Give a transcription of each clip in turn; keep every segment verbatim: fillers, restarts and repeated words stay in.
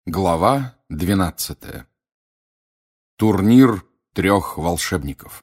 Глава двенадцатая. Турнир трех волшебников.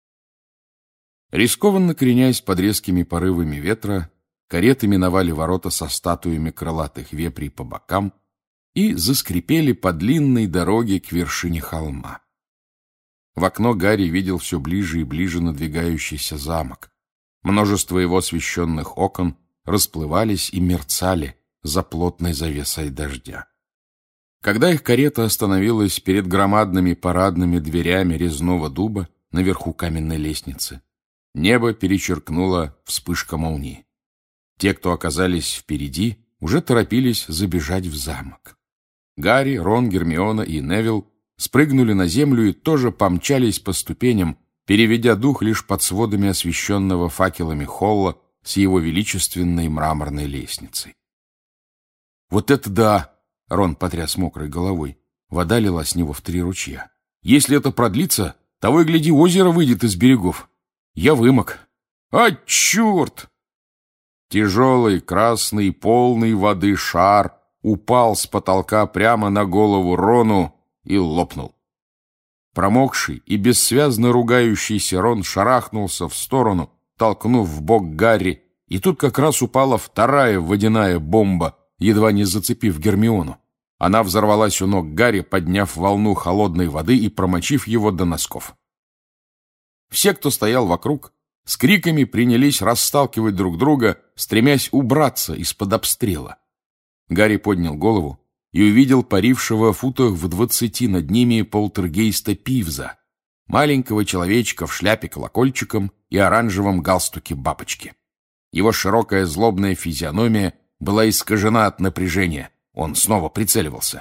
Рискованно кренясь под резкими порывами ветра, кареты миновали ворота со статуями крылатых вепрей по бокам и заскрипели по длинной дороге к вершине холма. В окно Гарри видел все ближе и ближе надвигающийся замок. Множество его освещенных окон расплывались и мерцали за плотной завесой дождя. Когда их карета остановилась перед громадными парадными дверями резного дуба наверху каменной лестницы, небо перечеркнула вспышка молнии. Те, кто оказались впереди, уже торопились забежать в замок. Гарри, Рон, Гермиона и Невилл спрыгнули на землю и тоже помчались по ступеням, переведя дух лишь под сводами освещенного факелами холла с его величественной мраморной лестницей. «Вот это да!» — Рон потряс мокрой головой. Вода лила с него в три ручья. «Если это продлится, того и гляди, озеро выйдет из берегов. Я вымок. А, черт!» Тяжелый, красный, полный воды шар упал с потолка прямо на голову Рону и лопнул. Промокший и бессвязно ругающийся Рон шарахнулся в сторону, толкнув в бок Гарри, и тут как раз упала вторая водяная бомба, едва не зацепив Гермиону. Она взорвалась у ног Гарри, подняв волну холодной воды и промочив его до носков. Все, кто стоял вокруг, с криками принялись расталкивать друг друга, стремясь убраться из-под обстрела. Гарри поднял голову и увидел парившего в футах в двадцати над ними полтергейста Пивза, маленького человечка в шляпе колокольчиком и оранжевом галстуке бабочки. Его широкая злобная физиономия была искажена от напряжения. Он снова прицеливался.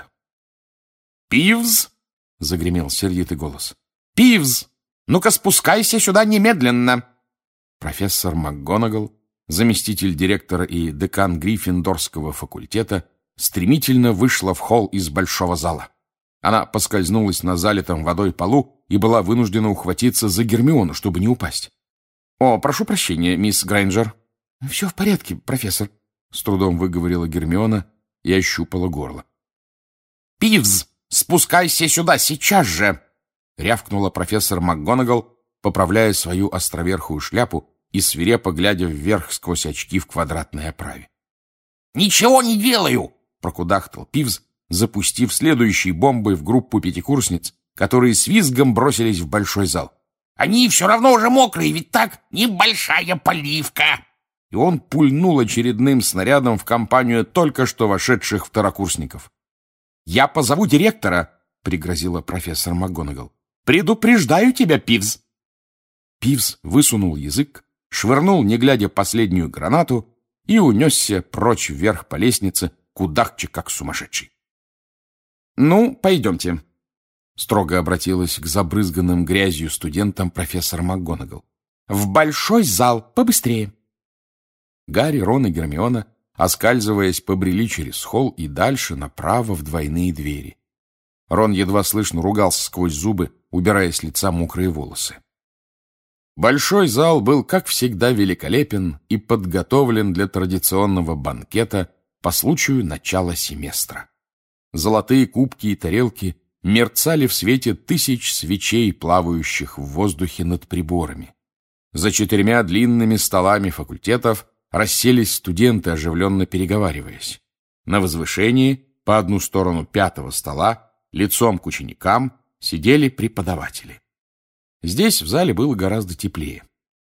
«Пивз!» — загремел сердитый голос. «Пивз! Ну-ка спускайся сюда немедленно!» Профессор МакГонагал, заместитель директора и декан Гриффиндорского факультета, стремительно вышла в холл из большого зала. Она поскользнулась на залитом водой полу и была вынуждена ухватиться за Гермиону, чтобы не упасть. «О, прошу прощения, мисс Грейнджер». «Все в порядке, профессор», — с трудом выговорила Гермиона и ощупала горло. «Пивз, спускайся сюда сейчас же!» — рявкнула профессор МакГонагал, поправляя свою островерхую шляпу и свирепо глядя вверх сквозь очки в квадратной оправе. «Ничего не делаю!» — прокудахтал Пивз, запустив следующей бомбой в группу пятикурсниц, которые с визгом бросились в большой зал. «Они все равно уже мокрые, ведь так? Небольшая поливка!» И он пульнул очередным снарядом в компанию только что вошедших второкурсников. «Я позову директора», — пригрозила профессор МакГонагал. «Предупреждаю тебя, Пивз!» Пивз высунул язык, швырнул, не глядя, последнюю гранату и унесся прочь вверх по лестнице, кудахча как сумасшедший. «Ну, пойдемте», — строго обратилась к забрызганным грязью студентам профессор МакГонагал. «В большой зал, побыстрее». Гарри, Рон и Гермиона, оскальзываясь, побрели через холл и дальше направо в двойные двери. Рон едва слышно ругался сквозь зубы, убирая с лица мокрые волосы. Большой зал был, как всегда, великолепен и подготовлен для традиционного банкета по случаю начала семестра. Золотые кубки и тарелки мерцали в свете тысяч свечей, плавающих в воздухе над приборами. За четырьмя длинными столами факультетов расселись студенты, оживленно переговариваясь. На возвышении, по одну сторону пятого стола, лицом к ученикам, сидели преподаватели. Здесь в зале было гораздо теплее.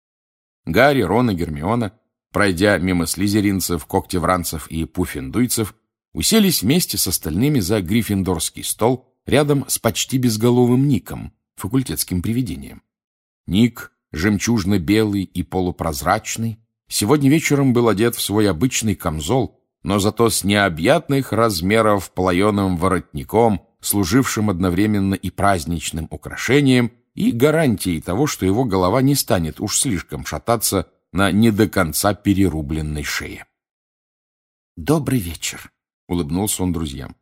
Гарри, Рон и Гермиона, пройдя мимо слизеринцев, когтевранцев и пуффендуйцев, уселись вместе с остальными за гриффиндорский стол рядом с почти безголовым Ником, факультетским привидением. Ник, жемчужно-белый и полупрозрачный, сегодня вечером был одет в свой обычный камзол, но зато с необъятных размеров плоеным воротником, служившим одновременно и праздничным украшением, и гарантией того, что его голова не станет уж слишком шататься на не до конца перерубленной шее. «Добрый вечер», — улыбнулся он друзьям.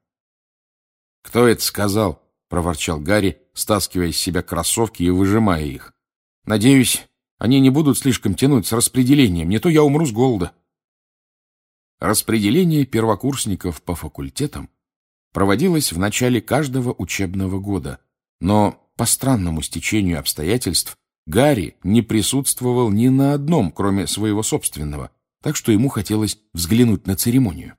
«Кто это сказал?» — проворчал Гарри, стаскивая с себя кроссовки и выжимая их. «Надеюсь, они не будут слишком тянуть с распределением, не то я умру с голода». Распределение первокурсников по факультетам проводилась в начале каждого учебного года, но по странному стечению обстоятельств Гарри не присутствовал ни на одном, кроме своего собственного, так что ему хотелось взглянуть на церемонию.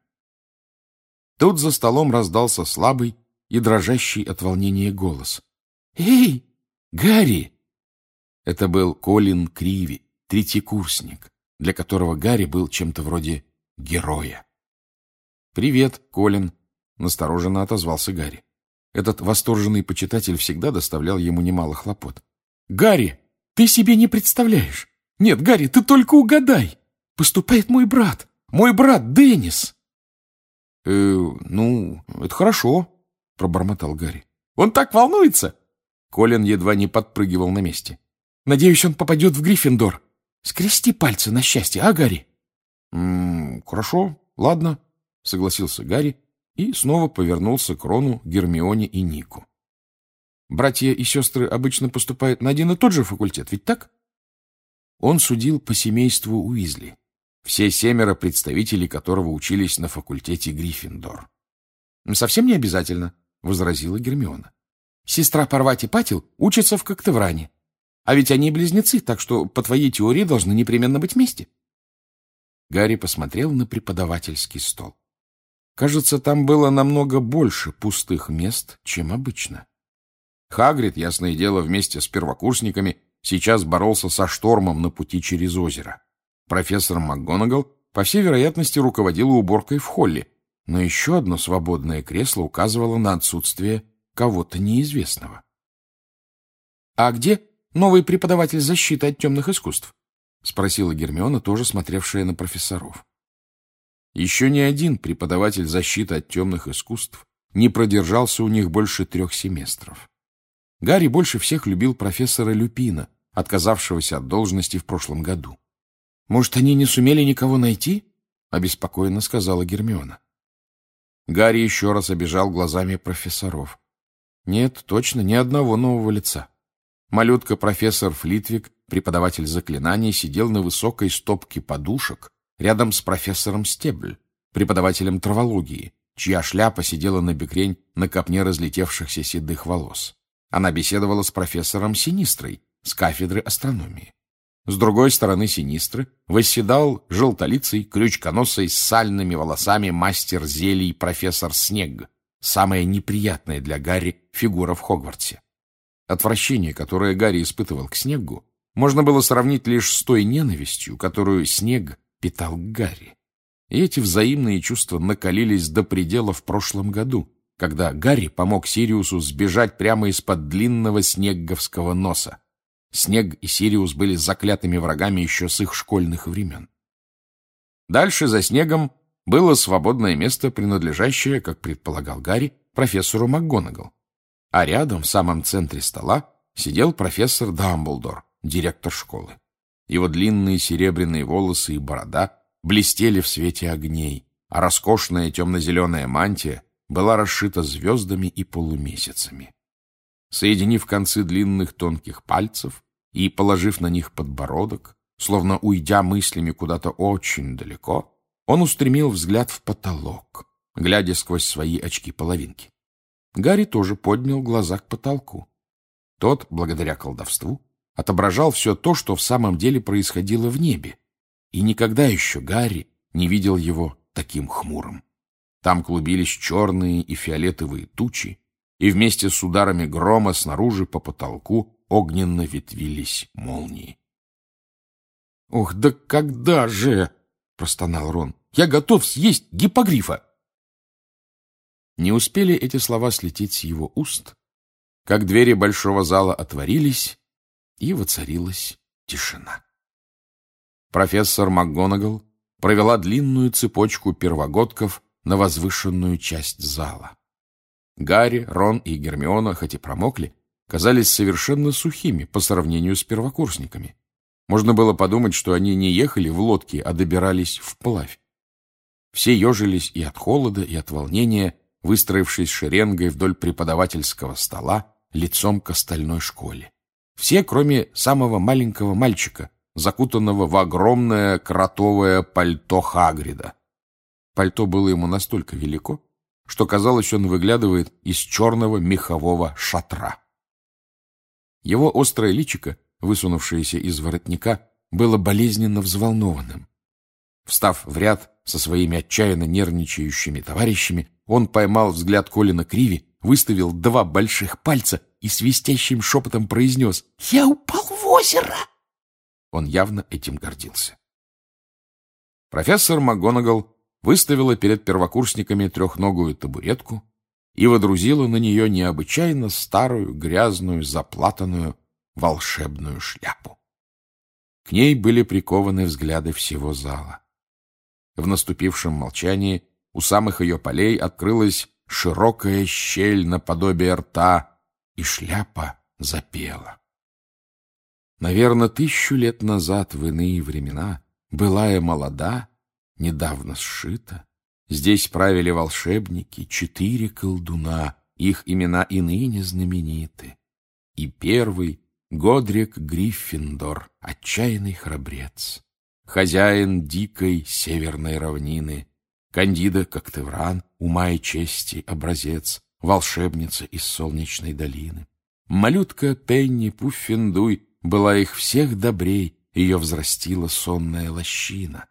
Тут за столом раздался слабый и дрожащий от волнения голос. «Эй, Гарри!» Это был Колин Криви, третьекурсник, для которого Гарри был чем-то вроде героя. «Привет, Колин», — настороженно отозвался Гарри. Этот восторженный почитатель всегда доставлял ему немало хлопот. «Гарри, ты себе не представляешь! Нет, Гарри, ты только угадай! Поступает мой брат, мой брат Деннис!» «Э, ну, это хорошо», — пробормотал Гарри. «Он так волнуется!» Колин едва не подпрыгивал на месте. «Надеюсь, он попадет в Гриффиндор. Скрести пальцы на счастье, а, Гарри?» «М-м, хорошо, ладно», — согласился Гарри и снова повернулся к Рону, Гермионе и Нику. «Братья и сестры обычно поступают на один и тот же факультет, ведь так?» Он судил по семейству Уизли, все семеро представителей которого учились на факультете Гриффиндор. «Совсем не обязательно», — возразила Гермиона. «Сестра Парвати Патил учится в Коктевране. А ведь они близнецы, так что, по твоей теории, должны непременно быть вместе». Гарри посмотрел на преподавательский стол. Кажется, там было намного больше пустых мест, чем обычно. Хагрид, ясное дело, вместе с первокурсниками сейчас боролся со штормом на пути через озеро. Профессор МакГонагал, по всей вероятности, руководила уборкой в холле, но еще одно свободное кресло указывало на отсутствие кого-то неизвестного. «А где новый преподаватель защиты от темных искусств?» — спросила Гермиона, тоже смотревшая на профессоров. Еще ни один преподаватель защиты от темных искусств не продержался у них больше трех семестров. Гарри больше всех любил профессора Люпина, отказавшегося от должности в прошлом году. «Может, они не сумели никого найти?» — обеспокоенно сказала Гермиона. Гарри еще раз обежал глазами профессоров. Нет, точно, ни одного нового лица. Малютка-профессор Флитвик, преподаватель заклинаний, сидел на высокой стопке подушек рядом с профессором Стебль, преподавателем травологии, чья шляпа сидела на бекрень на копне разлетевшихся седых волос. Она беседовала с профессором Синистрой с кафедры астрономии. С другой стороны Синистры восседал желтолицый, крючконосый, с сальными волосами мастер зелий профессор Снегг, самая неприятная для Гарри фигура в Хогвартсе. Отвращение, которое Гарри испытывал к Снеггу, можно было сравнить лишь с той ненавистью, которую Снегг питал к Гарри. И эти взаимные чувства накалились до предела в прошлом году, когда Гарри помог Сириусу сбежать прямо из-под длинного снегговского носа. Снегг и Сириус были заклятыми врагами еще с их школьных времен. Дальше за Снеггом было свободное место, принадлежащее, как предполагал Гарри, профессору МакГонагал. А рядом, в самом центре стола, сидел профессор Дамблдор, директор школы. Его длинные серебряные волосы и борода блестели в свете огней, а роскошная темно-зеленая мантия была расшита звездами и полумесяцами. Соединив концы длинных тонких пальцев и положив на них подбородок, словно уйдя мыслями куда-то очень далеко, он устремил взгляд в потолок, глядя сквозь свои очки-половинки. Гарри тоже поднял глаза к потолку. Тот, благодаря колдовству, отображал все то, что в самом деле происходило в небе, и никогда еще Гарри не видел его таким хмурым. Там клубились черные и фиолетовые тучи, и вместе с ударами грома снаружи по потолку огненно ветвились молнии. «Ох, да когда же!» — простонал Рон. «Я готов съесть гиппогрифа!» Не успели эти слова слететь с его уст, как двери большого зала отворились, и воцарилась тишина. Профессор МакГонагал провела длинную цепочку первогодков на возвышенную часть зала. Гарри, Рон и Гермиона, хоть и промокли, казались совершенно сухими по сравнению с первокурсниками. Можно было подумать, что они не ехали в лодке, а добирались вплавь. Все ежились и от холода, и от волнения, выстроившись шеренгой вдоль преподавательского стола лицом к остальной школе. Все, кроме самого маленького мальчика, закутанного в огромное кротовое пальто Хагрида. Пальто было ему настолько велико, что, казалось, он выглядывает из черного мехового шатра. Его острое личико, высунувшееся из воротника, было болезненно взволнованным. Встав в ряд со своими отчаянно нервничающими товарищами, он поймал взгляд Колина Криви, выставил два больших пальца и свистящим шепотом произнес: «Я упал в озеро!» Он явно этим гордился. Профессор МакГонагал выставила перед первокурсниками трехногую табуретку и водрузила на нее необычайно старую, грязную, заплатанную волшебную шляпу. К ней были прикованы взгляды всего зала. В наступившем молчании у самых ее полей открылась широкая щель наподобие рта, и шляпа запела. Наверно, тысячу лет назад, в иные времена, былая молода, недавно сшита, здесь правили волшебники, четыре колдуна, их имена и ныне знамениты. И первый — Годрик Гриффиндор, отчаянный храбрец, хозяин дикой северной равнины, Кандида Коктевран, ума и чести образец, волшебница из солнечной долины. Малютка Пенни Пуффендуй была их всех добрей, ее взрастила сонная лощина.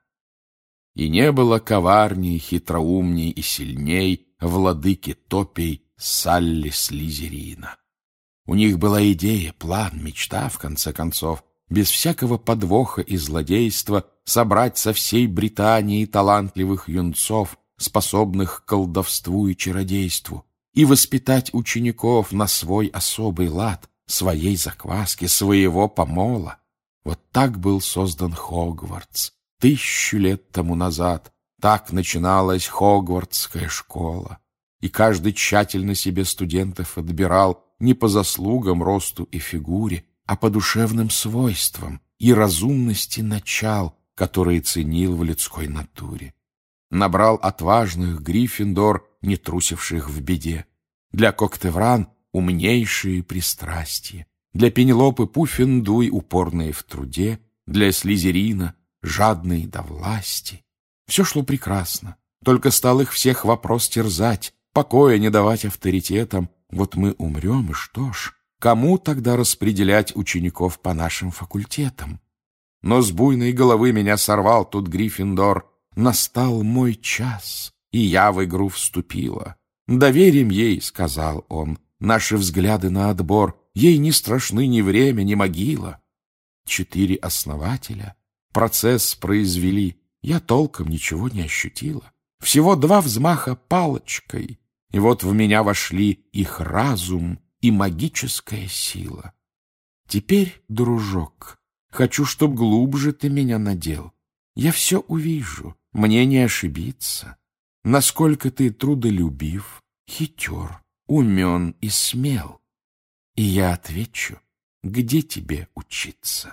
И не было коварней, хитроумней и сильней владыки топей Салли Слизерина. У них была идея, план, мечта, в конце концов, без всякого подвоха и злодейства собрать со всей Британии талантливых юнцов, способных к колдовству и чародейству, и воспитать учеников на свой особый лад, своей закваски, своего помола. Вот так был создан Хогвартс тысячу лет тому назад. Так начиналась Хогвартская школа. И каждый тщательно себе студентов отбирал не по заслугам, росту и фигуре, а по душевным свойствам и разумности начал, которые ценил в людской натуре. Набрал отважных Гриффиндор, не трусивших в беде. Для Коктевран умнейшие пристрастия, для Пенелопы Пуффендуй упорные в труде, для Слизерина жадные до власти. Все шло прекрасно, только стал их всех вопрос терзать, покоя не давать авторитетам. Вот мы умрем, и что ж, кому тогда распределять учеников по нашим факультетам? Но с буйной головы меня сорвал тут Гриффиндор. Настал мой час, и я в игру вступила. «Доверим ей», — сказал он, — «наши взгляды на отбор, ей не страшны ни время, ни могила». Четыре основателя процесс произвели, я толком ничего не ощутила. Всего два взмаха палочкой, и вот в меня вошли их разум и магическая сила. Теперь, дружок, хочу, чтоб глубже ты меня надел. Я все увижу, мне не ошибиться. Насколько ты трудолюбив, хитер, умен и смел. И я отвечу, где тебе учиться.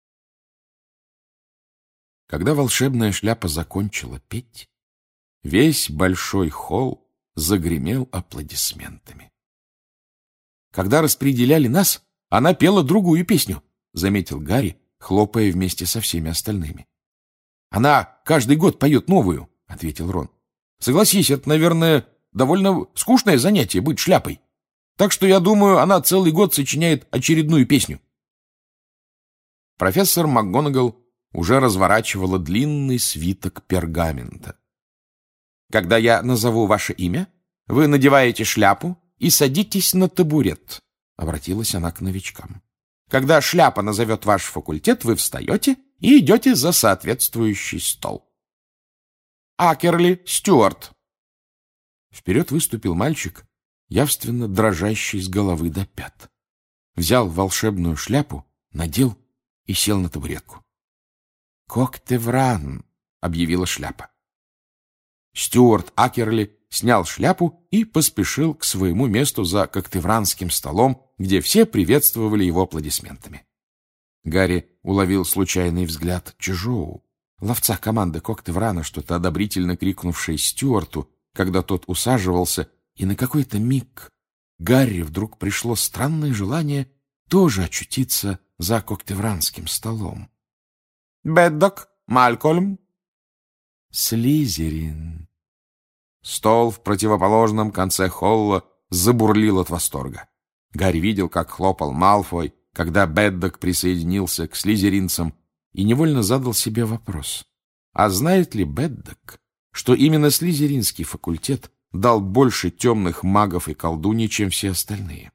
Когда волшебная шляпа закончила петь, весь большой холл загремел аплодисментами. Когда распределяли нас, она пела другую песню, заметил Гарри, хлопая вместе со всеми остальными. Она каждый год поет новую, ответил Рон. Согласись, это, наверное, довольно скучное занятие быть шляпой. Так что, я думаю, она целый год сочиняет очередную песню. Профессор МакГонагал уже разворачивала длинный свиток пергамента. Когда я назову ваше имя, вы надеваете шляпу и садитесь на табурет, обратилась она к новичкам. Когда шляпа назовет ваш факультет, вы встаете и идете за соответствующий стол. Акерли Стюарт. Вперед выступил мальчик, явственно дрожащий с головы до пят. Взял волшебную шляпу, надел и сел на табуретку. «Коктевран», — объявила шляпа. Стюарт Акерли снял шляпу и поспешил к своему месту за коктевранским столом, где все приветствовали его аплодисментами. Гарри уловил случайный взгляд Чжоу, ловца команды Коктеврана, что-то одобрительно крикнувшей Стюарту, когда тот усаживался, и на какой-то миг Гарри вдруг пришло странное желание тоже очутиться за коктевранским столом. «Беддок, Малькольм». «Слизерин». Стол в противоположном конце холла забурлил от восторга. Гарри видел, как хлопал Малфой, когда Беддок присоединился к слизеринцам, и невольно задал себе вопрос. А знает ли Беддок, что именно слизеринский факультет дал больше темных магов и колдуней, чем все остальные?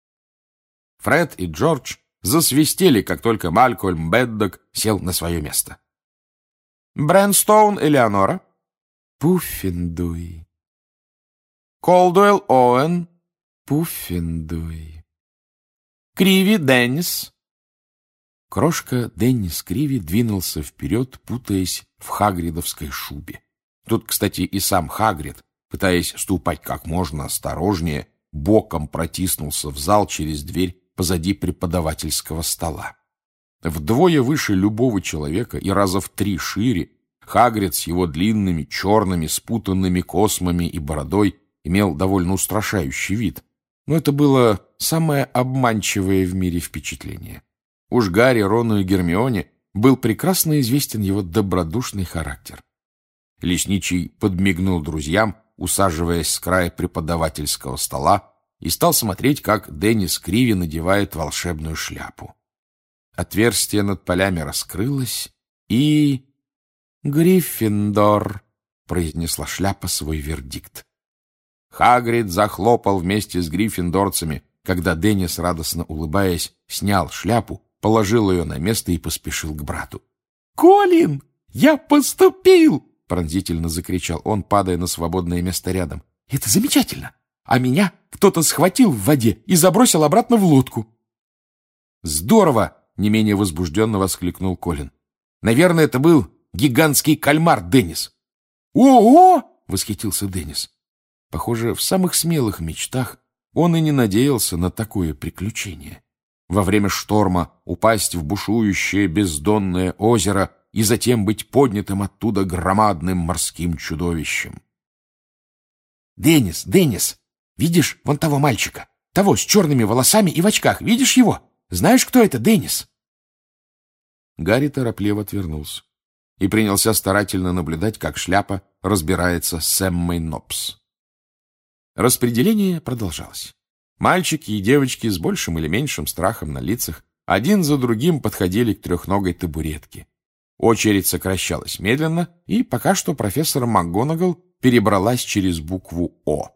Фред и Джордж засвистели, как только Малькольм Беддок сел на свое место. Брэнстоун Элеонора. Пуффендуй. Колдуэлл Оуэн. Пуффендуй. Криви Деннис. Крошка Деннис Криви двинулся вперед, путаясь в хагридовской шубе. Тут, кстати, и сам Хагрид, пытаясь ступать как можно осторожнее, боком протиснулся в зал через дверь позади преподавательского стола. Вдвое выше любого человека и раза в три шире, Хагрид с его длинными, черными, спутанными космами и бородой имел довольно устрашающий вид. Но это было самое обманчивое в мире впечатление. Уж Гарри, Рону и Гермионе был прекрасно известен его добродушный характер. Лесничий подмигнул друзьям, усаживаясь с края преподавательского стола, и стал смотреть, как Деннис Криви надевает волшебную шляпу. Отверстие над полями раскрылось, и... «Гриффиндор», — произнесла шляпа свой вердикт. Хагрид захлопал вместе с гриффиндорцами, когда Деннис, радостно улыбаясь, снял шляпу, положил ее на место и поспешил к брату. «Колин, я поступил!» — пронзительно закричал он, падая на свободное место рядом. «Это замечательно! А меня кто-то схватил в воде и забросил обратно в лодку». «Здорово!» — не менее возбужденно воскликнул Колин. «Наверное, это был гигантский кальмар, Деннис». «Ого!» — восхитился Деннис. Похоже, в самых смелых мечтах он и не надеялся на такое приключение. Во время шторма упасть в бушующее бездонное озеро и затем быть поднятым оттуда громадным морским чудовищем. «Деннис, Деннис, видишь вон того мальчика? Того с черными волосами и в очках. Видишь его? Знаешь, кто это, Деннис?» Гарри торопливо отвернулся и принялся старательно наблюдать, как шляпа разбирается с Эммой Нопс. Распределение продолжалось. Мальчики и девочки с большим или меньшим страхом на лицах один за другим подходили к трехногой табуретке. Очередь сокращалась медленно, и пока что профессор МакГонагал перебралась через букву «О».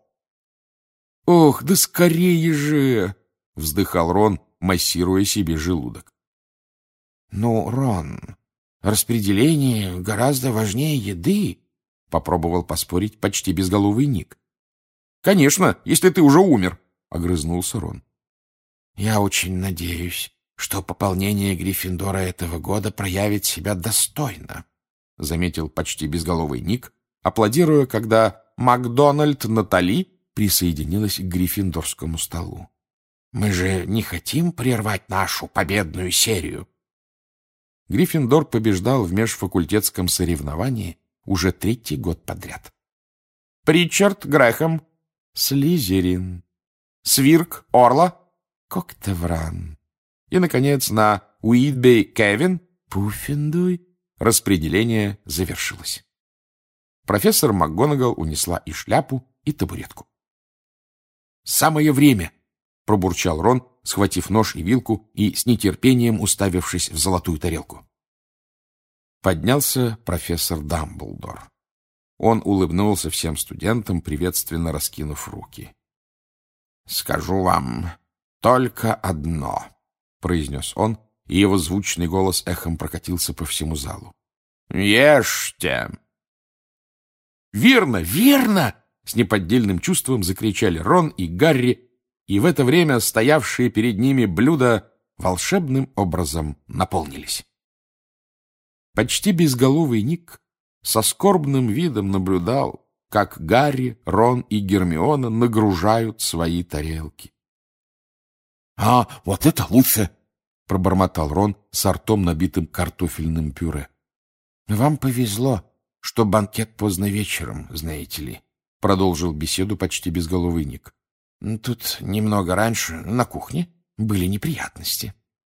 «Ох, да скорее же!» — вздыхал Рон, массируя себе желудок. «Ну, Рон, распределение гораздо важнее еды», — попробовал поспорить почти безголовый Ник. «Конечно, если ты уже умер», — огрызнулся Рон. «Я очень надеюсь, что пополнение Гриффиндора этого года проявит себя достойно», — заметил почти безголовый Ник, аплодируя, когда Макдональд Натали присоединилась к гриффиндорскому столу. «Мы же не хотим прервать нашу победную серию». Гриффиндор побеждал в межфакультетском соревновании уже третий год подряд. «Причард Грэхэм». «Слизерин». «Свирк Орла». «Коктевран». И, наконец, на Уитбей Кевин Пуффендуй распределение завершилось. Профессор МакГонагал унесла и шляпу, и табуретку. «Самое время!» — пробурчал Рон, схватив нож и вилку и с нетерпением уставившись в золотую тарелку. Поднялся профессор Дамблдор. Он улыбнулся всем студентам, приветственно раскинув руки. «Скажу вам только одно», — произнес он, и его звучный голос эхом прокатился по всему залу. «Ешьте!» «Верно, верно!» — с неподдельным чувством закричали Рон и Гарри, и в это время стоявшие перед ними блюда волшебным образом наполнились. Почти безголовый Ник со скорбным видом наблюдал, как Гарри, Рон и Гермиона нагружают свои тарелки. — А вот это лучше! — пробормотал Рон с ртом, набитым картофельным пюре. — Вам повезло, что банкет поздно вечером, знаете ли, — продолжил беседу почти безголовый Ник. — Тут немного раньше, на кухне, были неприятности.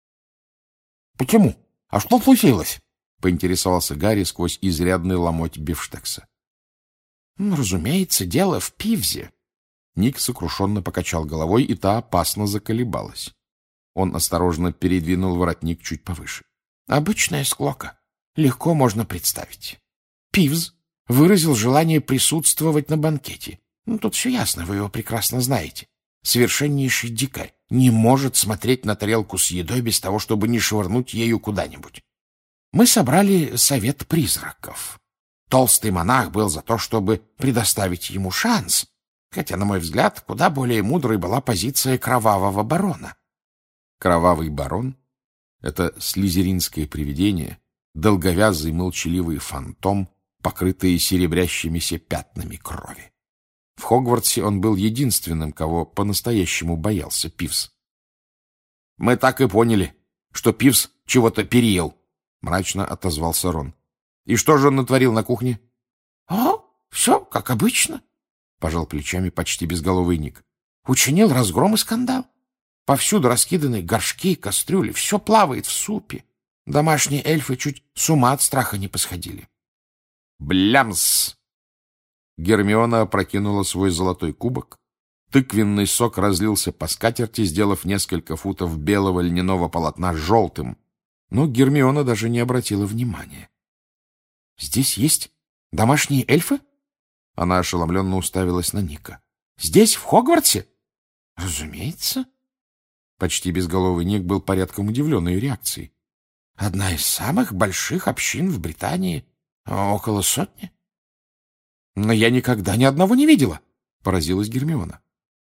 — Почему? А что случилось? — поинтересовался Гарри сквозь изрядный ломоть бифштекса. Ну, разумеется, дело в Пивзе. Ник сокрушенно покачал головой, и та опасно заколебалась. Он осторожно передвинул воротник чуть повыше. Обычная склока. Легко можно представить. Пивз выразил желание присутствовать на банкете. Ну, тут все ясно, вы его прекрасно знаете. Совершеннейший дикарь не может смотреть на тарелку с едой без того, чтобы не швырнуть ею куда-нибудь. Мы собрали совет призраков. Толстый монах был за то, чтобы предоставить ему шанс, хотя, на мой взгляд, куда более мудрой была позиция кровавого барона. Кровавый барон — это слизеринское привидение, долговязый молчаливый фантом, покрытый серебрящимися пятнами крови. В Хогвартсе он был единственным, кого по-настоящему боялся Пивз. — Мы так и поняли, что Пивз чего-то переел, — мрачно отозвался Рон. — И что же он натворил на кухне? — А, все как обычно, — пожал плечами почти безголовый Ник. — Учинил разгром и скандал. Повсюду раскиданы горшки, кастрюли, все плавает в супе. Домашние эльфы чуть с ума от страха не посходили. — Блямс! Гермиона опрокинула свой золотой кубок. Тыквенный сок разлился по скатерти, сделав несколько футов белого льняного полотна желтым. Но Гермиона даже не обратила внимания. — Здесь есть домашние эльфы? Она ошеломленно уставилась на Ника. — Здесь, в Хогвартсе? — Разумеется. Почти безголовый Ник был порядком удивлен ее реакцией. — Одна из самых больших общин в Британии. Около сотни. — Но я никогда ни одного не видела, — поразилась Гермиона.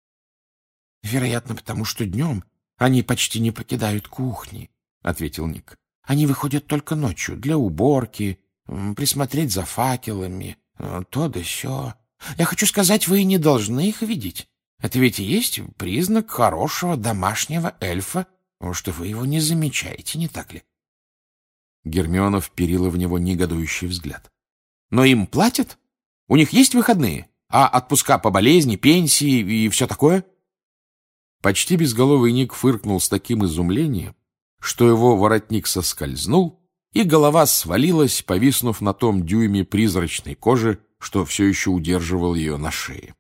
— Вероятно, потому что днем они почти не покидают кухни, — ответил Ник. — Они выходят только ночью для уборки, присмотреть за факелами, то да сё. Я хочу сказать, вы не должны их видеть. Это ведь и есть признак хорошего домашнего эльфа, что вы его не замечаете, не так ли? Гермиона вперила в него негодующий взгляд. — Но им платят? У них есть выходные? А отпуска по болезни, пенсии и все такое? Почти безголовый Ник фыркнул с таким изумлением, что его воротник соскользнул, и голова свалилась, повиснув на том дюйме призрачной кожи, что все еще удерживал ее на шее.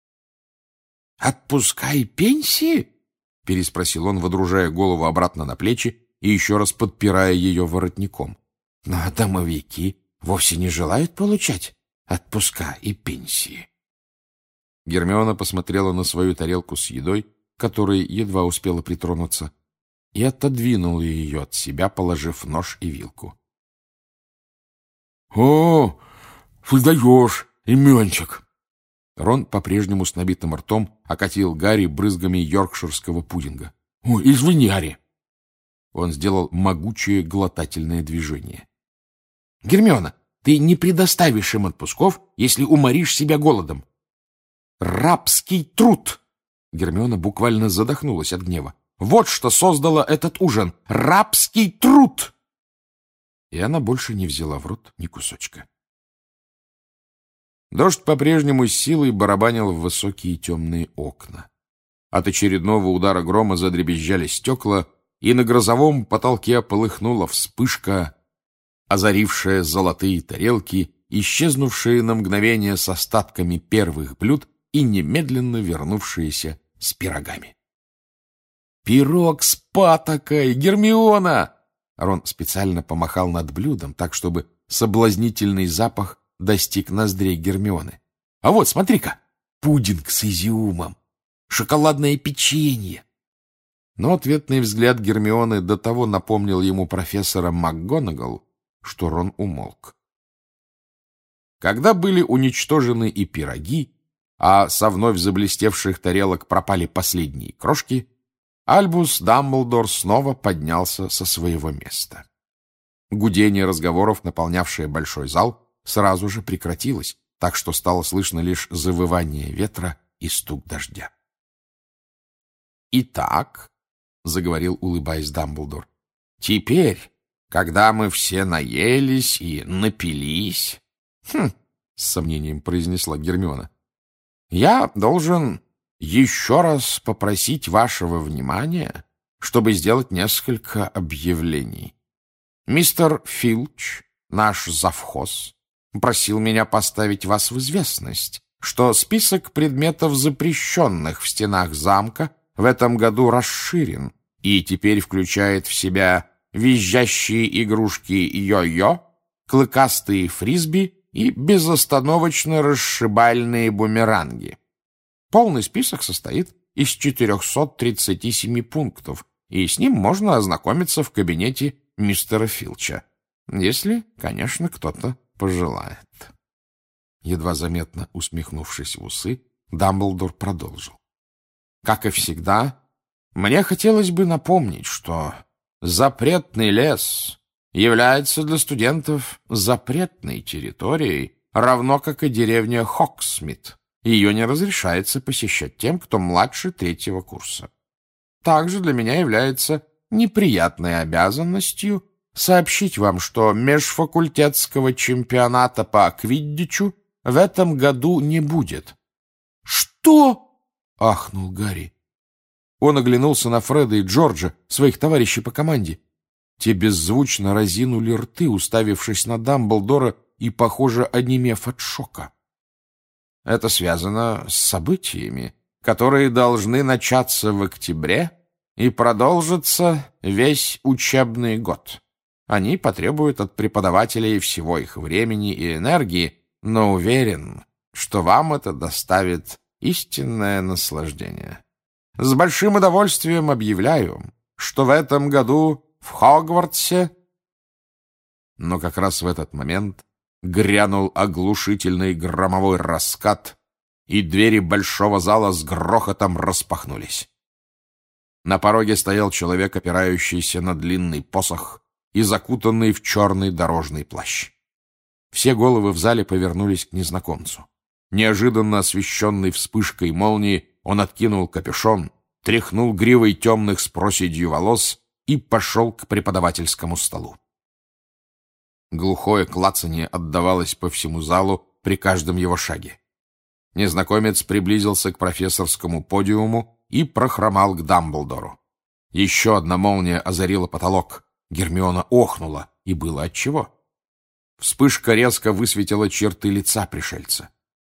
— Отпуска и пенсии? — переспросил он, водружая голову обратно на плечи и еще раз подпирая ее воротником. — Но домовики вовсе не желают получать отпуска и пенсии. Гермиона посмотрела на свою тарелку с едой, которой едва успела притронуться, и отодвинула ее от себя, положив нож и вилку. — О, ты даешь, именчик! Рон по-прежнему с набитым ртом окатил Гарри брызгами йоркширского пудинга. — Ой, извини, Гарри! Он сделал могучее глотательное движение. — Гермиона, ты не предоставишь им отпусков, если уморишь себя голодом. Рабский труд! Гермиона буквально задохнулась от гнева. Вот что создало этот ужин! Рабский труд! И она больше не взяла в рот ни кусочка. Дождь по-прежнему с силой барабанил в высокие темные окна. От очередного удара грома задребезжали стекла, и на грозовом потолке полыхнула вспышка, озарившая золотые тарелки, исчезнувшие на мгновение с остатками первых блюд и немедленно вернувшиеся с пирогами. «Пирог с патокой! Гермиона!» Рон специально помахал над блюдом, так, чтобы соблазнительный запах достиг ноздрей Гермионы. «А вот, смотри-ка! Пудинг с изюмом! Шоколадное печенье!» Но ответный взгляд Гермионы до того напомнил ему профессора МакГонагал, что Рон умолк. Когда были уничтожены и пироги, а со вновь заблестевших тарелок пропали последние крошки, Альбус Дамблдор снова поднялся со своего места. Гудение разговоров, наполнявшее большой зал, сразу же прекратилось, так что стало слышно лишь завывание ветра и стук дождя. «Итак», — заговорил, улыбаясь Дамблдор, — «теперь, когда мы все наелись и напились...» «Хм», — с сомнением произнесла Гермиона, — «я должен еще раз попросить вашего внимания, чтобы сделать несколько объявлений. Мистер Филч, наш завхоз, просил меня поставить вас в известность, что список предметов, запрещенных в стенах замка, в этом году расширен и теперь включает в себя визжащие игрушки йо-йо, клыкастые фрисби и безостановочно расшибальные бумеранги. Полный список состоит из четырехсот тридцати семи пунктов, и с ним можно ознакомиться в кабинете мистера Филча, если, конечно, кто-то пожелает. Едва заметно усмехнувшись в усы, Дамблдор продолжил. Как и всегда, мне хотелось бы напомнить, что запретный лес является для студентов запретной территорией, равно как и деревня Хоксмит. Ее не разрешается посещать тем, кто младше третьего курса. Также для меня является неприятной обязанностью сообщить вам, что межфакультетского чемпионата по квиддичу в этом году не будет. — Что? — ахнул Гарри. Он оглянулся на Фреда и Джорджа, своих товарищей по команде. Те беззвучно разинули рты, уставившись на Дамблдора и, похоже, онемев от шока. Это связано с событиями, которые должны начаться в октябре и продолжиться весь учебный год. Они потребуют от преподавателей всего их времени и энергии, но уверен, что вам это доставит истинное наслаждение. С большим удовольствием объявляю, что в этом году в Хогвартсе... Но как раз в этот момент грянул оглушительный громовой раскат, и двери большого зала с грохотом распахнулись. На пороге стоял человек, опирающийся на длинный посох и закутанный в черный дорожный плащ. Все головы в зале повернулись к незнакомцу. Неожиданно освещенный вспышкой молнии, он откинул капюшон, тряхнул гривой темных с проседью волос и пошел к преподавательскому столу. Глухое клацанье отдавалось по всему залу при каждом его шаге. Незнакомец приблизился к профессорскому подиуму и прохромал к Дамблдору. Еще одна молния озарила потолок. Гермиона охнула, и было отчего. Вспышка резко высветила черты лица пришельца.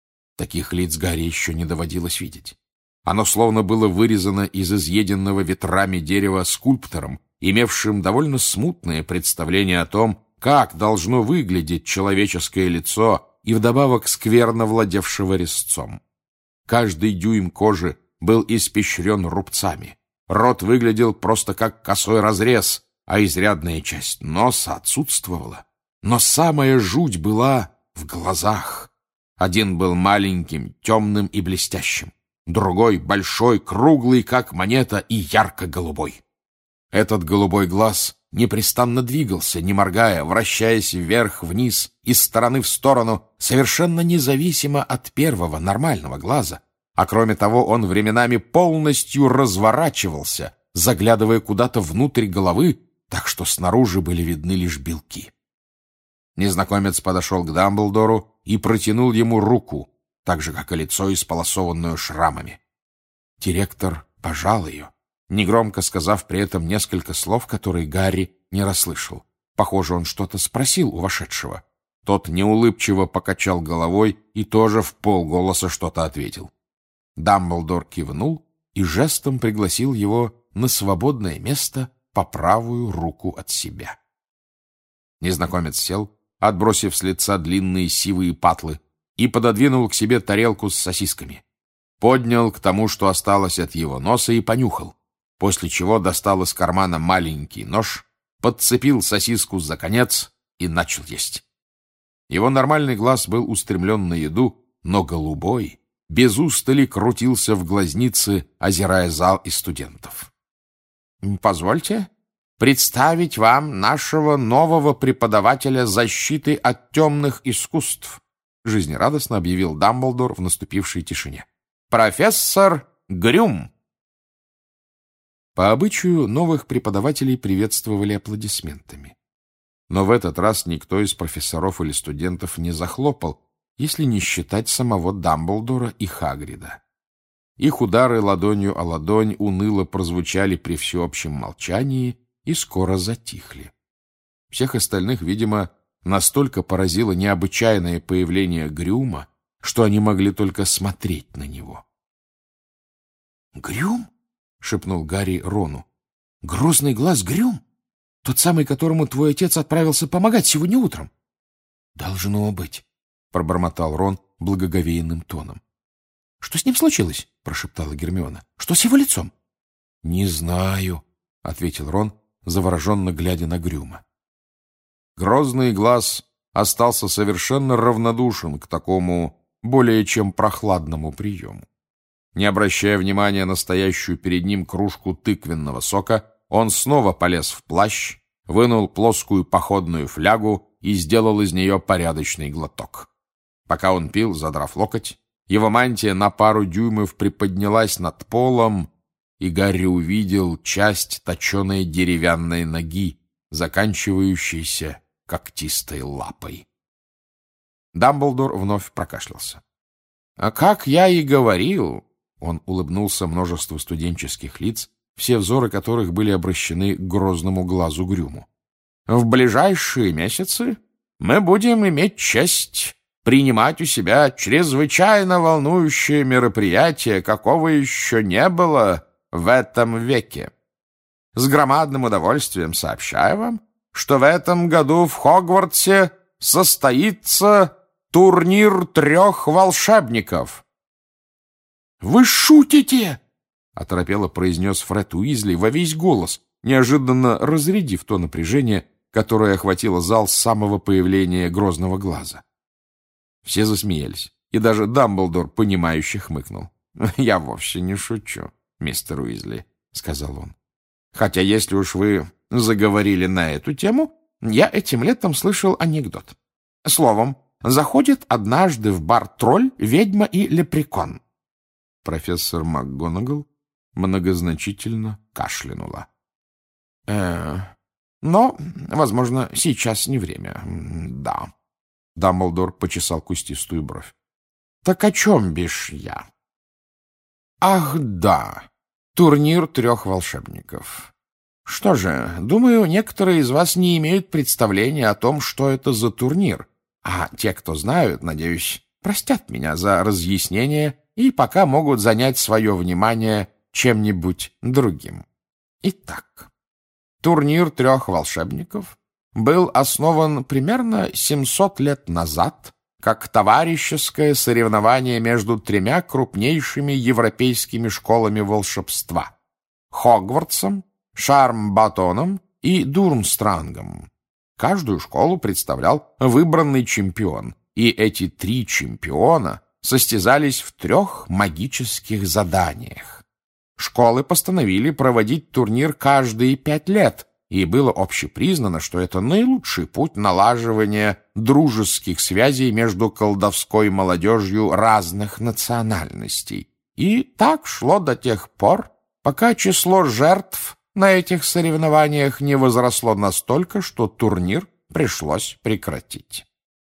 Таких лиц Гарри еще не доводилось видеть. Оно словно было вырезано из изъеденного ветрами дерева скульптором, имевшим довольно смутное представление о том, как должно выглядеть человеческое лицо и вдобавок скверно владевшего резцом. Каждый дюйм кожи был испещрен рубцами. Рот выглядел просто как косой разрез, а изрядная часть носа отсутствовала. Но самая жуть была в глазах. Один был маленьким, темным и блестящим. Другой — большой, круглый, как монета, и ярко-голубой. Этот голубой глаз непрестанно двигался, не моргая, вращаясь вверх-вниз, из стороны в сторону, совершенно независимо от первого, нормального глаза. А кроме того, он временами полностью разворачивался, заглядывая куда-то внутрь головы, так что снаружи были видны лишь белки. Незнакомец подошел к Дамблдору и протянул ему руку, так же, как и лицо, исполосованную шрамами. Директор пожал ее, негромко сказав при этом несколько слов, которые Гарри не расслышал. Похоже, он что-то спросил у вошедшего. Тот неулыбчиво покачал головой и тоже вполголоса что-то ответил. Дамблдор кивнул и жестом пригласил его на свободное место по правую руку от себя. Незнакомец сел, отбросив с лица длинные сивые патлы, и пододвинул к себе тарелку с сосисками. Поднял к тому, что осталось от его носа, и понюхал, после чего достал из кармана маленький нож, подцепил сосиску за конец и начал есть. Его нормальный глаз был устремлен на еду, но голубой без устали крутился в глазнице, озирая зал и студентов. «Позвольте представить вам нашего нового преподавателя защиты от темных искусств», жизнерадостно объявил Дамблдор в наступившей тишине. «Профессор Грюм!» По обычаю новых преподавателей приветствовали аплодисментами. Но в этот раз никто из профессоров или студентов не захлопал, если не считать самого Дамблдора и Хагрида. Их удары ладонью о ладонь уныло прозвучали при всеобщем молчании и скоро затихли. Всех остальных, видимо, настолько поразило необычайное появление Грюма, что они могли только смотреть на него. «Грюм?» — шепнул Гарри Рону. «Грозный глаз Грюм? Тот самый, которому твой отец отправился помогать сегодня утром?» «Должно быть», — пробормотал Рон благоговейным тоном. «Что с ним случилось?» — прошептала Гермиона. «Что с его лицом?» «Не знаю», — ответил Рон, завороженно глядя на Грюма. Грозный глаз остался совершенно равнодушен к такому более чем прохладному приему. Не обращая внимания на стоящую перед ним кружку тыквенного сока, он снова полез в плащ, вынул плоскую походную флягу и сделал из нее порядочный глоток. Пока он пил, задрав локоть, его мантия на пару дюймов приподнялась над полом, и Гарри увидел часть точеной деревянной ноги, заканчивающейся когтистой лапой. Дамблдор вновь прокашлялся. «А как я и говорил...» Он улыбнулся множеству студенческих лиц, все взоры которых были обращены к грозному глазу Грюму. «В ближайшие месяцы мы будем иметь честь принимать у себя чрезвычайно волнующее мероприятие, какого еще не было в этом веке. С громадным удовольствием сообщаю вам, что в этом году в Хогвартсе состоится турнир трех волшебников». «Вы шутите!» — оторопело произнес Фред Уизли во весь голос, неожиданно разрядив то напряжение, которое охватило зал с самого появления грозного глаза. Все засмеялись, и даже Дамблдор, понимающе хмыкнул. «Я вовсе не шучу, мистер Уизли», — сказал он. «Хотя, если уж вы заговорили на эту тему, я этим летом слышал анекдот. Словом, заходит однажды в бар тролль, ведьма и лепрекон». Профессор МакГонагал многозначительно кашлянула. «Э, но, возможно, сейчас не время. Да». Дамблдор почесал кустистую бровь. «Так о чем бишь я?» «Ах, да, турнир трех волшебников. Что же, думаю, некоторые из вас не имеют представления о том, что это за турнир, а те, кто знают, надеюсь, простят меня за разъяснение и пока могут занять свое внимание чем-нибудь другим. Итак, турнир трех волшебников был основан примерно семьсот лет назад как товарищеское соревнование между тремя крупнейшими европейскими школами волшебства — Хогвартсом, Шарм-Батоном и Дурмстрангом. Каждую школу представлял выбранный чемпион, и эти три чемпиона состязались в трех магических заданиях. Школы постановили проводить турнир каждые пять лет, и было общепризнано, что это наилучший путь налаживания дружеских связей между колдовской молодежью разных национальностей. И так шло до тех пор, пока число жертв на этих соревнованиях не возросло настолько, что турнир пришлось прекратить.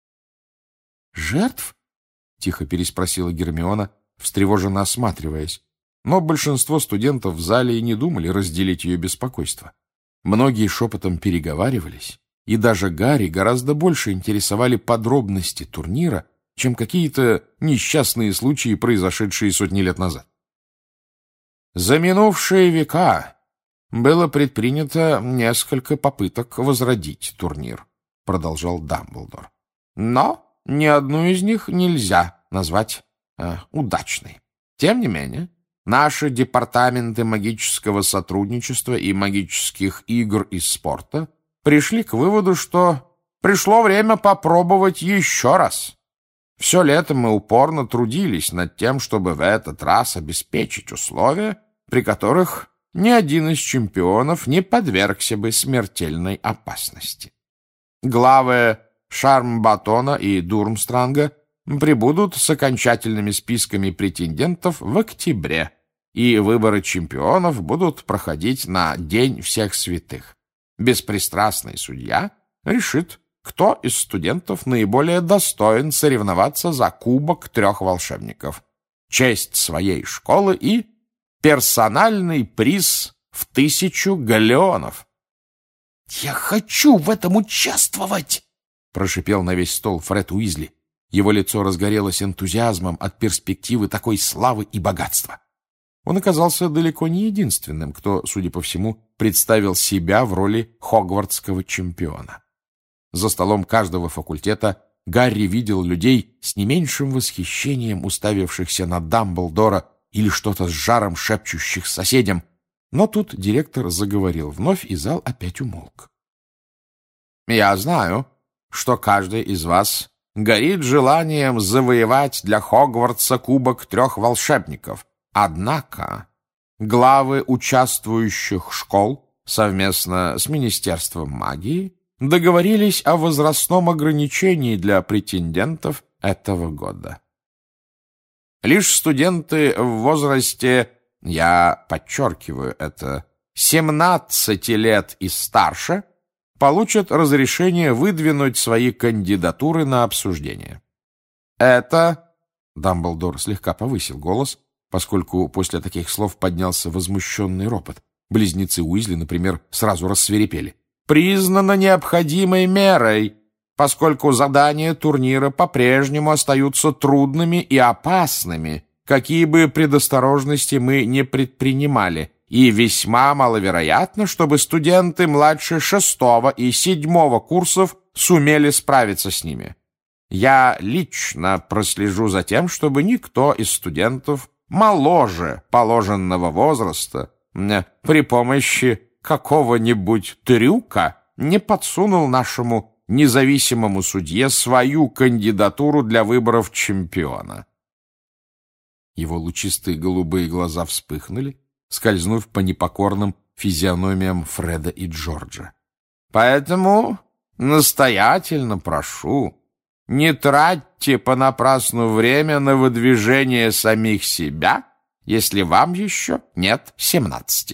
«Жертв?» — тихо переспросила Гермиона, встревоженно осматриваясь. Но большинство студентов в зале и не думали разделить ее беспокойство. Многие шепотом переговаривались, и даже Гарри гораздо больше интересовали подробности турнира, чем какие-то несчастные случаи, произошедшие сотни лет назад. «За минувшие века было предпринято несколько попыток возродить турнир», — продолжал Дамблдор. «Но ни одну из них нельзя назвать э, удачной. Тем не менее, наши департаменты магического сотрудничества и магических игр и спорта пришли к выводу, что пришло время попробовать еще раз. Все лето мы упорно трудились над тем, чтобы в этот раз обеспечить условия, при которых ни один из чемпионов не подвергся бы смертельной опасности. Главы Шарм-Батона и Дурмстранга прибудут с окончательными списками претендентов в октябре, и выборы чемпионов будут проходить на День всех святых. Беспристрастный судья решит, кто из студентов наиболее достоин соревноваться за кубок трех волшебников, честь своей школы и персональный приз в тысячу галеонов. — Я хочу в этом участвовать! — прошипел на весь стол Фред Уизли. Его лицо разгорелось энтузиазмом от перспективы такой славы и богатства. Он оказался далеко не единственным, кто, судя по всему, представил себя в роли хогвартского чемпиона. За столом каждого факультета Гарри видел людей с не меньшим восхищением уставившихся на Дамблдора или что-то с жаром шепчущих соседям, но тут директор заговорил вновь, и зал опять умолк. «Я знаю, что каждый из вас горит желанием завоевать для Хогвартса кубок трех волшебников. Однако главы участвующих школ совместно с Министерством магии договорились о возрастном ограничении для претендентов этого года. Лишь студенты в возрасте, я подчеркиваю это, семнадцати лет и старше получат разрешение выдвинуть свои кандидатуры на обсуждение. Это, Дамблдор слегка повысил голос, поскольку после таких слов поднялся возмущенный ропот. Близнецы Уизли, например, сразу рассвирепели. «Признано необходимой мерой, поскольку задания турнира по-прежнему остаются трудными и опасными, какие бы предосторожности мы не предпринимали, и весьма маловероятно, чтобы студенты младше шестого и седьмого курсов сумели справиться с ними. Я лично прослежу за тем, чтобы никто из студентов моложе положенного возраста при помощи какого-нибудь трюка не подсунул нашему независимому судье свою кандидатуру для выборов чемпиона». Его лучистые голубые глаза вспыхнули, скользнув по непокорным физиономиям Фреда и Джорджа. «Поэтому настоятельно прошу, не тратьте понапрасну время на выдвижение самих себя, если вам еще нет семнадцати.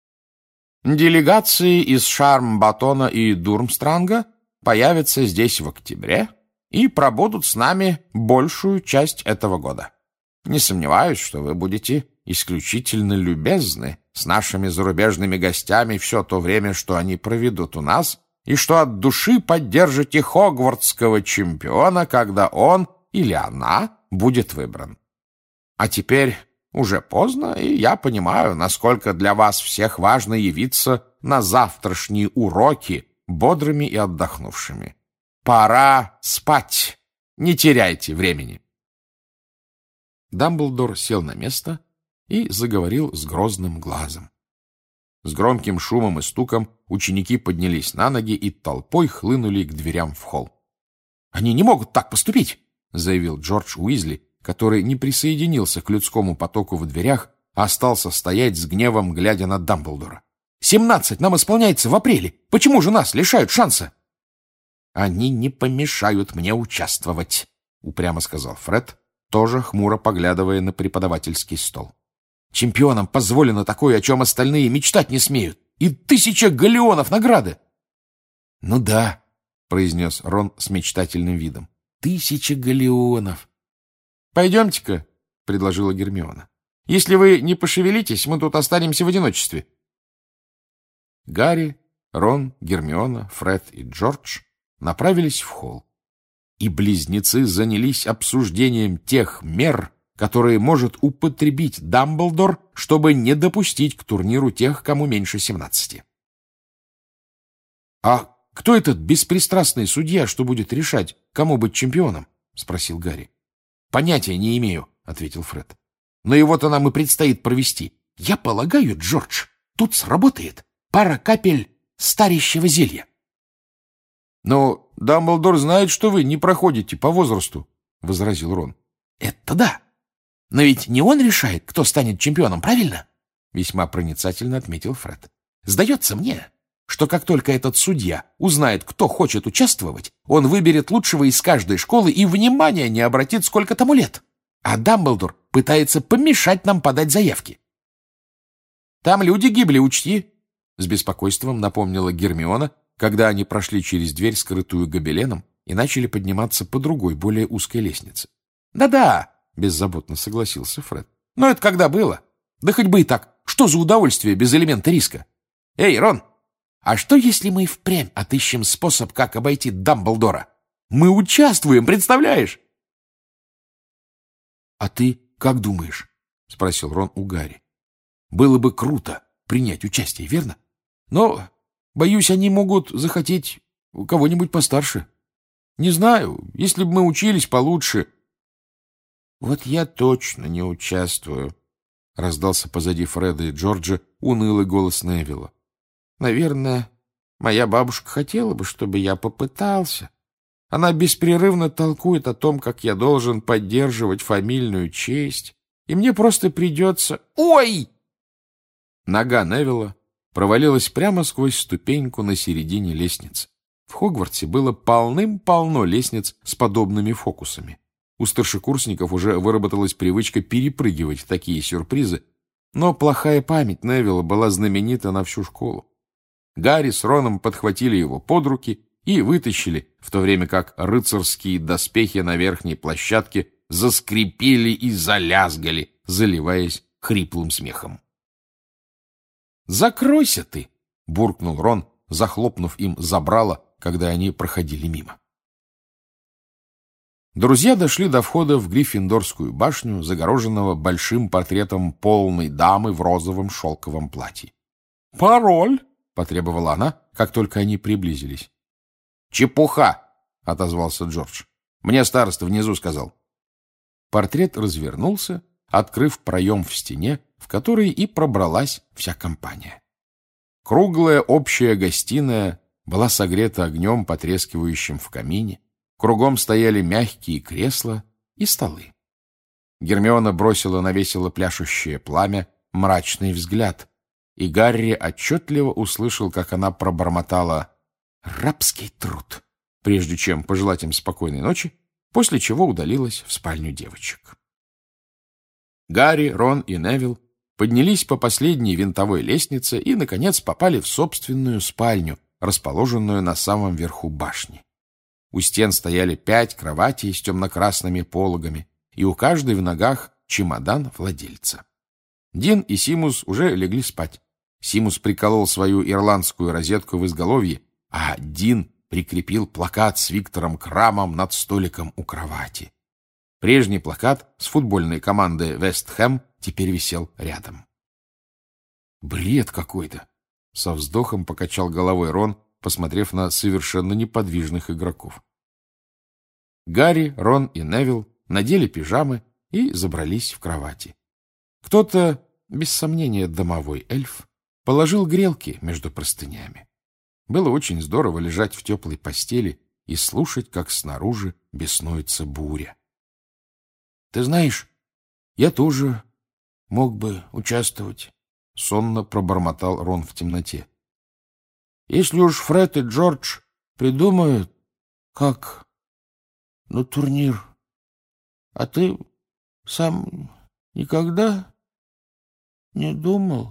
Делегации из Шарм-Батона и Дурмстранга появятся здесь в октябре и пробудут с нами большую часть этого года. Не сомневаюсь, что вы будете исключительно любезны с нашими зарубежными гостями все то время, что они проведут у нас, и что от души поддержите хогвартского чемпиона, когда он или она будет выбран. А теперь уже поздно, и я понимаю, насколько для вас всех важно явиться на завтрашние уроки бодрыми и отдохнувшими. Пора спать. Не теряйте времени». Дамблдор сел на место и заговорил с грозным глазом. С громким шумом и стуком ученики поднялись на ноги и толпой хлынули к дверям в холл. «Они не могут так поступить!» — заявил Джордж Уизли, который не присоединился к людскому потоку в дверях, а остался стоять с гневом, глядя на Дамблдора. «Семнадцать нам исполняется в апреле. Почему же нас лишают шанса?» «Они не помешают мне участвовать», — упрямо сказал Фред, тоже хмуро поглядывая на преподавательский стол. «Чемпионам позволено такое, о чем остальные мечтать не смеют. И тысяча галеонов награды!» «Ну да», — произнес Рон с мечтательным видом. «Тысяча галеонов!» «Пойдемте-ка», — предложила Гермиона. «Если вы не пошевелитесь, мы тут останемся в одиночестве». Гарри, Рон, Гермиона, Фред и Джордж направились в холл, и близнецы занялись обсуждением тех мер, которые может употребить Дамблдор, чтобы не допустить к турниру тех, кому меньше семнадцати. «А кто этот беспристрастный судья, что будет решать, кому быть чемпионом?» — спросил Гарри. «Понятия не имею», — ответил Фред. «Но его-то нам и предстоит провести. Я полагаю, Джордж, тут сработает пара капель старящего зелья». «Но Дамблдор знает, что вы не проходите по возрасту», — возразил Рон. «Это да. Но ведь не он решает, кто станет чемпионом, правильно?» — весьма проницательно отметил Фред. «Сдается мне, что как только этот судья узнает, кто хочет участвовать, он выберет лучшего из каждой школы и внимания не обратит, сколько тому лет. А Дамблдор пытается помешать нам подать заявки». «Там люди гибли, учти», — с беспокойством напомнила Гермиона, когда они прошли через дверь, скрытую гобеленом, и начали подниматься по другой, более узкой лестнице. «Да-да», — беззаботно согласился Фред. «Но это когда было? Да хоть бы и так. Что за удовольствие без элемента риска? Эй, Рон, а что, если мы и впрямь отыщем способ, как обойти Дамблдора? Мы участвуем, представляешь? — А ты как думаешь? — спросил Рон у Гарри. — Было бы круто принять участие, верно? Но, боюсь, они могут захотеть кого-нибудь постарше. Не знаю, если бы мы учились получше... — Вот я точно не участвую, — раздался позади Фреда и Джорджа унылый голос Невилла. — Наверное, моя бабушка хотела бы, чтобы я попытался. Она беспрерывно толкует о том, как я должен поддерживать фамильную честь, и мне просто придется... Ой! Нога Невилла провалилась прямо сквозь ступеньку на середине лестницы. В Хогвартсе было полным-полно лестниц с подобными фокусами. У старшекурсников уже выработалась привычка перепрыгивать такие сюрпризы, но плохая память Невилла была знаменита на всю школу. Гарри с Роном подхватили его под руки и вытащили, в то время как рыцарские доспехи на верхней площадке заскрипели и залязгали, заливаясь хриплым смехом. «Закройся ты!» — буркнул Рон, захлопнув им забрало, когда они проходили мимо. Друзья дошли до входа в Гриффиндорскую башню, загороженного большим портретом полной дамы в розовом шелковом платье. «Пароль!» — потребовала она, как только они приблизились. «Чепуха!» — отозвался Джордж. «Мне староста внизу сказал». Портрет развернулся, открыв проем в стене, в который и пробралась вся компания. Круглая общая гостиная была согрета огнем, потрескивающим в камине. Кругом стояли мягкие кресла и столы. Гермиона бросила на весело пляшущее пламя мрачный взгляд, и Гарри отчетливо услышал, как она пробормотала «рабский труд», прежде чем пожелать им спокойной ночи, после чего удалилась в спальню девочек. Гарри, Рон и Невилл поднялись по последней винтовой лестнице и, наконец, попали в собственную спальню, расположенную на самом верху башни. У стен стояли пять кроватей с темно-красными пологами, и у каждой в ногах чемодан владельца. Дин и Симус уже легли спать. Симус приколол свою ирландскую розетку в изголовье, а Дин прикрепил плакат с Виктором Крамом над столиком у кровати. Прежний плакат с футбольной командой Вест Хэм теперь висел рядом. «Бред какой-то!» — со вздохом покачал головой Рон, посмотрев на совершенно неподвижных игроков. Гарри, Рон и Невилл надели пижамы и забрались в кровати. Кто-то, без сомнения домовой эльф, положил грелки между простынями. Было очень здорово лежать в теплой постели и слушать, как снаружи беснуется буря. — Ты знаешь, я тоже мог бы участвовать, — сонно пробормотал Рон в темноте. — Если уж Фред и Джордж придумают, как на турнир, а ты сам никогда не думал?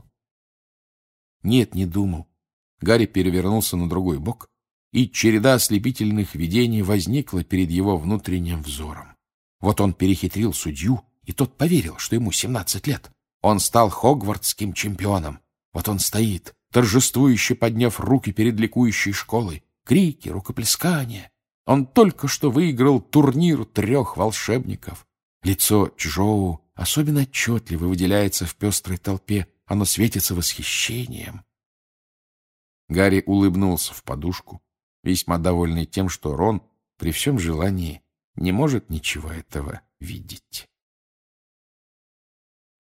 — Нет, не думал. Гарри перевернулся на другой бок, и череда ослепительных видений возникла перед его внутренним взором. Вот он перехитрил судью, и тот поверил, что ему семнадцать лет. Он стал хогвартским чемпионом. Вот он стоит, торжествующе подняв руки перед ликующей школой. Крики, рукоплескания. Он только что выиграл турнир трех волшебников. Лицо Чжоу особенно отчетливо выделяется в пестрой толпе. Оно светится восхищением. Гарри улыбнулся в подушку, весьма довольный тем, что Рон при всем желании не может ничего этого видеть.